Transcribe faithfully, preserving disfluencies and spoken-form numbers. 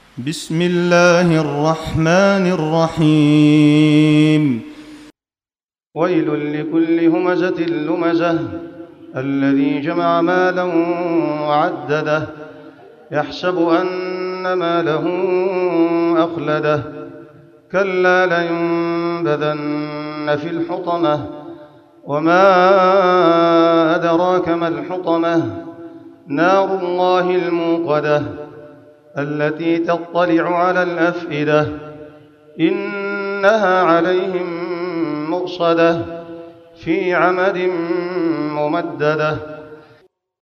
بسم الله الرحمن الرحيم. ويل لكل همزة لمزة الذي جمع مالا وعدده يحسب أن ماله أخلده كلا لينبذن في الحطمة وما أدراك ما الحطمة نار الله الموقدة التي تطلع على الأفئدة إنها عليهم مؤصدة في عمد ممددة.